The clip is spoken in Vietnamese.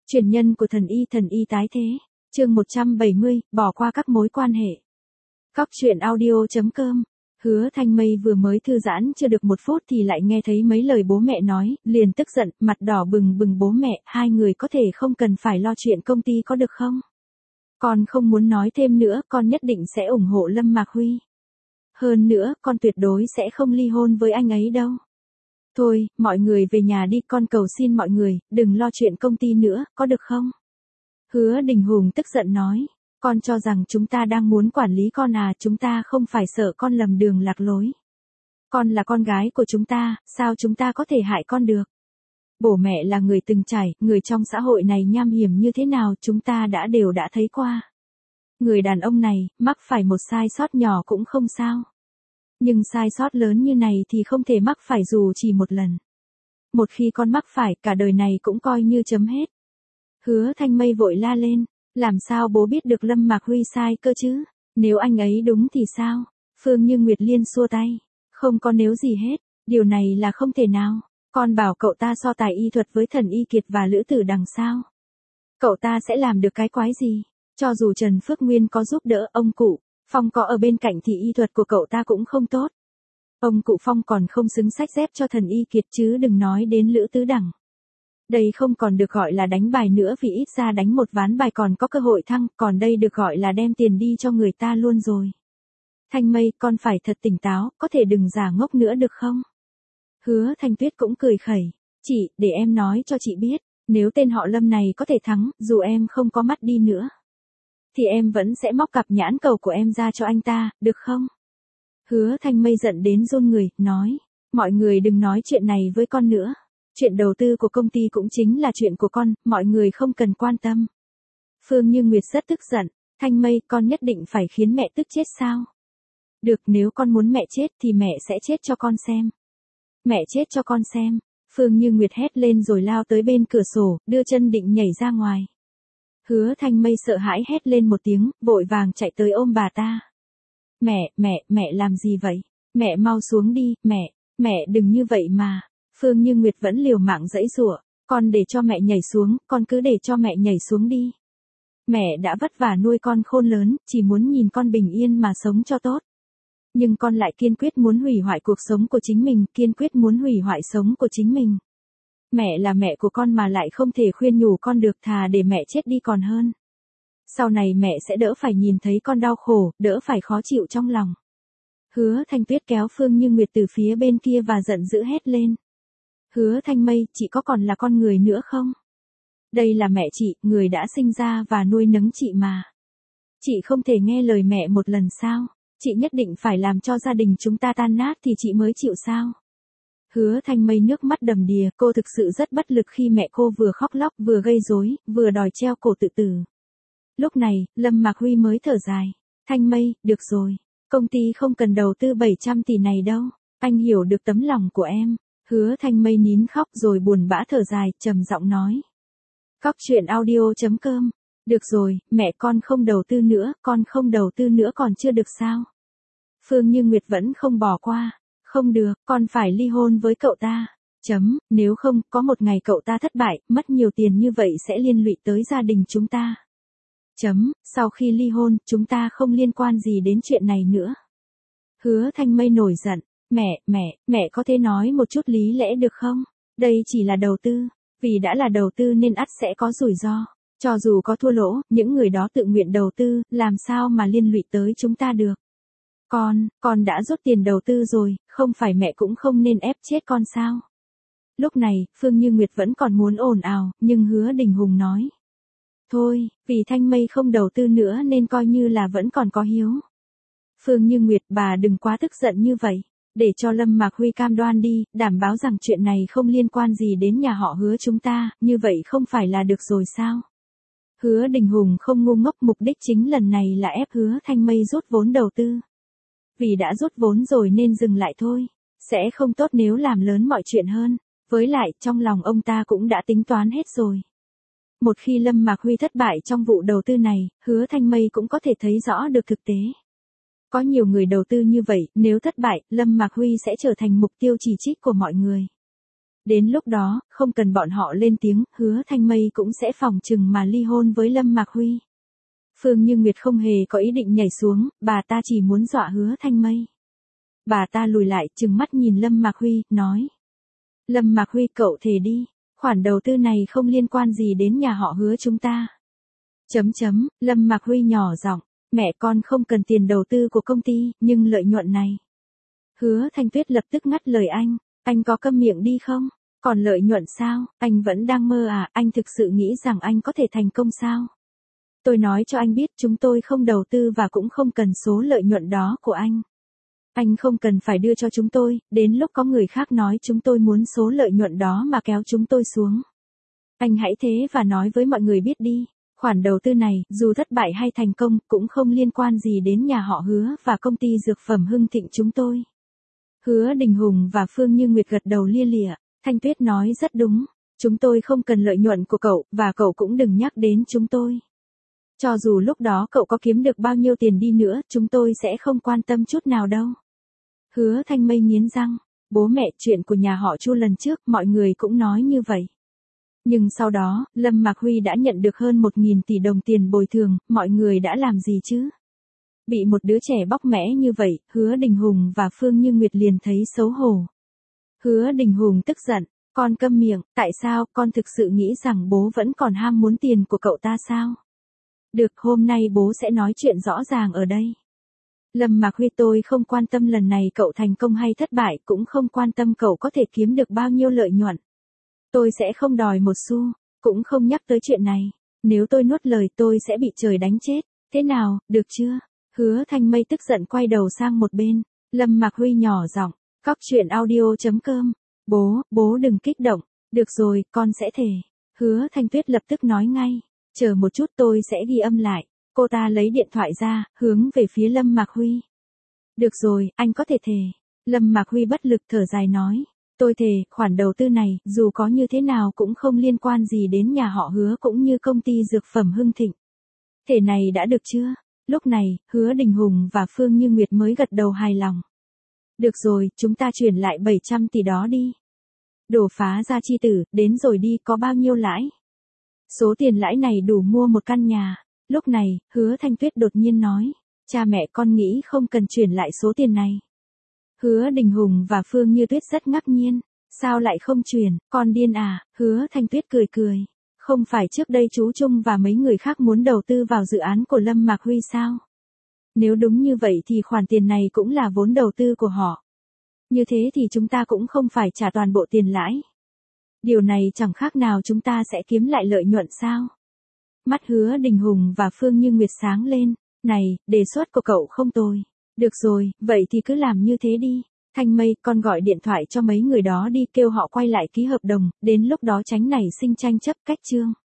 Truyền nhân của thần y tái thế. Chương 170, bỏ qua các mối quan hệ. Cóc truyện audio.com. Hứa Thanh Mây vừa mới thư giãn chưa được 1 phút thì lại nghe thấy mấy lời bố mẹ nói, liền tức giận, mặt đỏ bừng bừng. Bố mẹ, hai người có thể không cần phải lo chuyện công ty có được không? Con không muốn nói thêm nữa, con nhất định sẽ ủng hộ Lâm Mạc Huy. Hơn nữa, con tuyệt đối sẽ không ly hôn với anh ấy đâu. Thôi, mọi người về nhà đi, con cầu xin mọi người, đừng lo chuyện công ty nữa, có được không? Hứa Đình Hùng tức giận nói, con cho rằng chúng ta đang muốn quản lý con à, chúng ta không phải sợ con lầm đường lạc lối. Con là con gái của chúng ta, sao chúng ta có thể hại con được? Bố mẹ là người từng trải, người trong xã hội này nham hiểm như thế nào chúng ta đều đã thấy qua. Người đàn ông này, mắc phải một sai sót nhỏ cũng không sao. Nhưng sai sót lớn như này thì không thể mắc phải dù chỉ một lần. Một khi con mắc phải, cả đời này cũng coi như chấm hết. Hứa Thanh Mây vội la lên, làm sao bố biết được Lâm Mạc Huy sai cơ chứ? Nếu anh ấy đúng thì sao? Phương Như Nguyệt Liên xua tay, không có nếu gì hết, điều này là không thể nào. Con bảo cậu ta so tài y thuật với Thần Y Kiệt và Lữ Tử Đằng sao? Cậu ta sẽ làm được cái quái gì? Cho dù Trần Phước Nguyên có giúp đỡ ông cụ Phong có ở bên cạnh thì y thuật của cậu ta cũng không tốt. Ông cụ Phong còn không xứng xách dép cho Thần Y Kiệt chứ đừng nói đến Lữ Tứ Đẳng. Đây không còn được gọi là đánh bài nữa vì ít ra đánh một ván bài còn có cơ hội thăng, còn đây được gọi là đem tiền đi cho người ta luôn rồi. Thanh Mây, con phải thật tỉnh táo, có thể đừng giả ngốc nữa được không? Hứa Thanh Tuyết cũng cười khẩy, chị, để em nói cho chị biết, nếu tên họ Lâm này có thể thắng, dù em không có mắt đi nữa, thì em vẫn sẽ móc cặp nhãn cầu của em ra cho anh ta, được không? Hứa Thanh Mây giận đến run người, nói, mọi người đừng nói chuyện này với con nữa. Chuyện đầu tư của công ty cũng chính là chuyện của con, mọi người không cần quan tâm. Phương Như Nguyệt rất tức giận, Thanh Mây, con nhất định phải khiến mẹ tức chết sao? Được, nếu con muốn mẹ chết thì mẹ sẽ chết cho con xem. Mẹ chết cho con xem. Phương Như Nguyệt hét lên rồi lao tới bên cửa sổ, đưa chân định nhảy ra ngoài. Hứa Thanh Mây sợ hãi hét lên một tiếng, vội vàng chạy tới ôm bà ta. Mẹ làm gì vậy? Mẹ mau xuống đi, mẹ đừng như vậy mà. Phương Như Nguyệt vẫn liều mạng giãy giụa, con để cho mẹ nhảy xuống, con cứ để cho mẹ nhảy xuống đi. Mẹ đã vất vả nuôi con khôn lớn, chỉ muốn nhìn con bình yên mà sống cho tốt. Nhưng con lại kiên quyết muốn hủy hoại cuộc sống của chính mình, kiên quyết muốn hủy hoại sống của chính mình. Mẹ là mẹ của con mà lại không thể khuyên nhủ con được, thà để mẹ chết đi còn hơn. Sau này mẹ sẽ đỡ phải nhìn thấy con đau khổ, đỡ phải khó chịu trong lòng. Hứa Thanh Tuyết kéo Phương Như Nguyệt từ phía bên kia và giận dữ hét lên. Hứa Thanh Mây, chị có còn là con người nữa không? Đây là mẹ chị, người đã sinh ra và nuôi nấng chị mà. Chị không thể nghe lời mẹ một lần sao? Chị nhất định phải làm cho gia đình chúng ta tan nát thì chị mới chịu sao? Hứa Thanh Mây nước mắt đầm đìa, cô thực sự rất bất lực khi mẹ cô vừa khóc lóc, vừa gây rối, vừa đòi treo cổ tự tử. Lúc này, Lâm Mạc Huy mới thở dài. Thanh Mây, được rồi. Công ty không cần đầu tư 700 tỷ này đâu. Anh hiểu được tấm lòng của em. Hứa Thanh Mây nín khóc rồi buồn bã thở dài, trầm giọng nói. Cóc truyện audio.com. Được rồi, mẹ con không đầu tư nữa, con không đầu tư nữa còn chưa được sao? Phương Như Nguyệt vẫn không bỏ qua. Không được, con phải ly hôn với cậu ta. Nếu không, có một ngày cậu ta thất bại, mất nhiều tiền như vậy sẽ liên lụy tới gia đình chúng ta. Sau khi ly hôn, chúng ta không liên quan gì đến chuyện này nữa. Hứa Thanh Mây nổi giận. Mẹ có thể nói một chút lý lẽ được không? Đây chỉ là đầu tư. Vì đã là đầu tư nên ắt sẽ có rủi ro. Cho dù có thua lỗ, những người đó tự nguyện đầu tư, làm sao mà liên lụy tới chúng ta được? Con đã rút tiền đầu tư rồi, không phải mẹ cũng không nên ép chết con sao? Lúc này, Phương Như Nguyệt vẫn còn muốn ồn ào, nhưng Hứa Đình Hùng nói. Thôi, vì Thanh Mây không đầu tư nữa nên coi như là vẫn còn có hiếu. Phương Như Nguyệt, bà đừng quá tức giận như vậy. Để cho Lâm Mạc Huy cam đoan đi, đảm bảo rằng chuyện này không liên quan gì đến nhà họ Hứa chúng ta, như vậy không phải là được rồi sao? Hứa Đình Hùng không ngu ngốc, mục đích chính lần này là ép Hứa Thanh Mây rút vốn đầu tư. Vì đã rút vốn rồi nên dừng lại thôi. Sẽ không tốt nếu làm lớn mọi chuyện hơn. Với lại, trong lòng ông ta cũng đã tính toán hết rồi. Một khi Lâm Mạc Huy thất bại trong vụ đầu tư này, Hứa Thanh Mây cũng có thể thấy rõ được thực tế. Có nhiều người đầu tư như vậy, nếu thất bại, Lâm Mạc Huy sẽ trở thành mục tiêu chỉ trích của mọi người. Đến lúc đó, không cần bọn họ lên tiếng, Hứa Thanh Mây cũng sẽ phỏng chừng mà ly hôn với Lâm Mạc Huy. Phương Như Nguyệt không hề có ý định nhảy xuống, bà ta chỉ muốn dọa Hứa Thanh Mây. Bà ta lùi lại, trừng mắt nhìn Lâm Mạc Huy, nói. Lâm Mạc Huy, cậu thề đi, khoản đầu tư này không liên quan gì đến nhà họ Hứa chúng ta. Lâm Mạc Huy nhỏ giọng, mẹ con không cần tiền đầu tư của công ty, nhưng lợi nhuận này. Hứa Thanh Tuyết lập tức ngắt lời anh có câm miệng đi không? Còn lợi nhuận sao, anh vẫn đang mơ à, anh thực sự nghĩ rằng anh có thể thành công sao? Tôi nói cho anh biết chúng tôi không đầu tư và cũng không cần số lợi nhuận đó của anh. Anh không cần phải đưa cho chúng tôi, đến lúc có người khác nói chúng tôi muốn số lợi nhuận đó mà kéo chúng tôi xuống. Anh hãy thế và nói với mọi người biết đi, khoản đầu tư này, dù thất bại hay thành công, cũng không liên quan gì đến nhà họ Hứa và công ty dược phẩm Hưng Thịnh chúng tôi. Hứa Đình Hùng và Phương Như Nguyệt gật đầu lia lịa, Thanh Tuyết nói rất đúng, chúng tôi không cần lợi nhuận của cậu, và cậu cũng đừng nhắc đến chúng tôi. Cho dù lúc đó cậu có kiếm được bao nhiêu tiền đi nữa, chúng tôi sẽ không quan tâm chút nào đâu. Hứa Thanh Mây nghiến răng, bố mẹ, chuyện của nhà họ Chu lần trước, mọi người cũng nói như vậy. Nhưng sau đó, Lâm Mạc Huy đã nhận được hơn 1.000 tỷ đồng tiền bồi thường, mọi người đã làm gì chứ? Bị một đứa trẻ bóc mẽ như vậy, Hứa Đình Hùng và Phương Như Nguyệt liền thấy xấu hổ. Hứa Đình Hùng tức giận, con câm miệng, tại sao, con thực sự nghĩ rằng bố vẫn còn ham muốn tiền của cậu ta sao? Được, hôm nay bố sẽ nói chuyện rõ ràng ở đây. Lâm Mạc Huy, tôi không quan tâm lần này cậu thành công hay thất bại, cũng không quan tâm cậu có thể kiếm được bao nhiêu lợi nhuận. Tôi sẽ không đòi một xu, cũng không nhắc tới chuyện này. Nếu tôi nuốt lời tôi sẽ bị trời đánh chết. Thế nào, được chưa? Hứa Thanh Mây tức giận quay đầu sang một bên. Lâm Mạc Huy nhỏ giọng, cóc truyện audio.com. Bố đừng kích động. Được rồi, con sẽ thề. Hứa Thanh Tuyết lập tức nói ngay. Chờ một chút, tôi sẽ ghi âm lại. Cô ta lấy điện thoại ra, hướng về phía Lâm Mạc Huy. Được rồi, anh có thể thề. Lâm Mạc Huy bất lực thở dài nói. Tôi thề, khoản đầu tư này, dù có như thế nào cũng không liên quan gì đến nhà họ Hứa cũng như công ty dược phẩm Hưng Thịnh. Thể này đã được chưa? Lúc này, Hứa Đình Hùng và Phương Như Nguyệt mới gật đầu hài lòng. Được rồi, chúng ta chuyển lại 700 tỷ đó đi. Đổ phá ra chi tử, đến rồi đi, có bao nhiêu lãi? Số tiền lãi này đủ mua một căn nhà. Lúc này, Hứa Thanh Tuyết đột nhiên nói. Cha mẹ con nghĩ không cần chuyển lại số tiền này. Hứa Đình Hùng và Phương Như Tuyết rất ngạc nhiên. Sao lại không chuyển, con điên à? Hứa Thanh Tuyết cười cười. Không phải trước đây chú Trung và mấy người khác muốn đầu tư vào dự án của Lâm Mạc Huy sao? Nếu đúng như vậy thì khoản tiền này cũng là vốn đầu tư của họ. Như thế thì chúng ta cũng không phải trả toàn bộ tiền lãi. Điều này chẳng khác nào chúng ta sẽ kiếm lại lợi nhuận sao? Mắt Hứa Đình Hùng và Phương Như Nguyệt sáng lên. Này, đề xuất của cậu không tồi. Được rồi, vậy thì cứ làm như thế đi. Thanh Mây, con gọi điện thoại cho mấy người đó đi, kêu họ quay lại ký hợp đồng, đến lúc đó tránh nảy sinh tranh chấp cách chương.